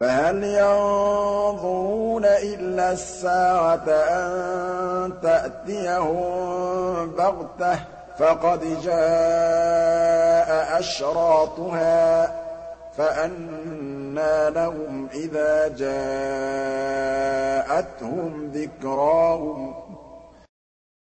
فَهَلْ يَنظُرُونَ إِلَّا السَّاعَةَ أَن تَأْتِيَهُم بَغْتَةً ۖ فَقَدْ جَاءَ أَشْرَاطُهَا ۚ فَأَنَّىٰ لَهُمْ إِذَا جَاءَتْهُمْ ذِكْرَاهُمْ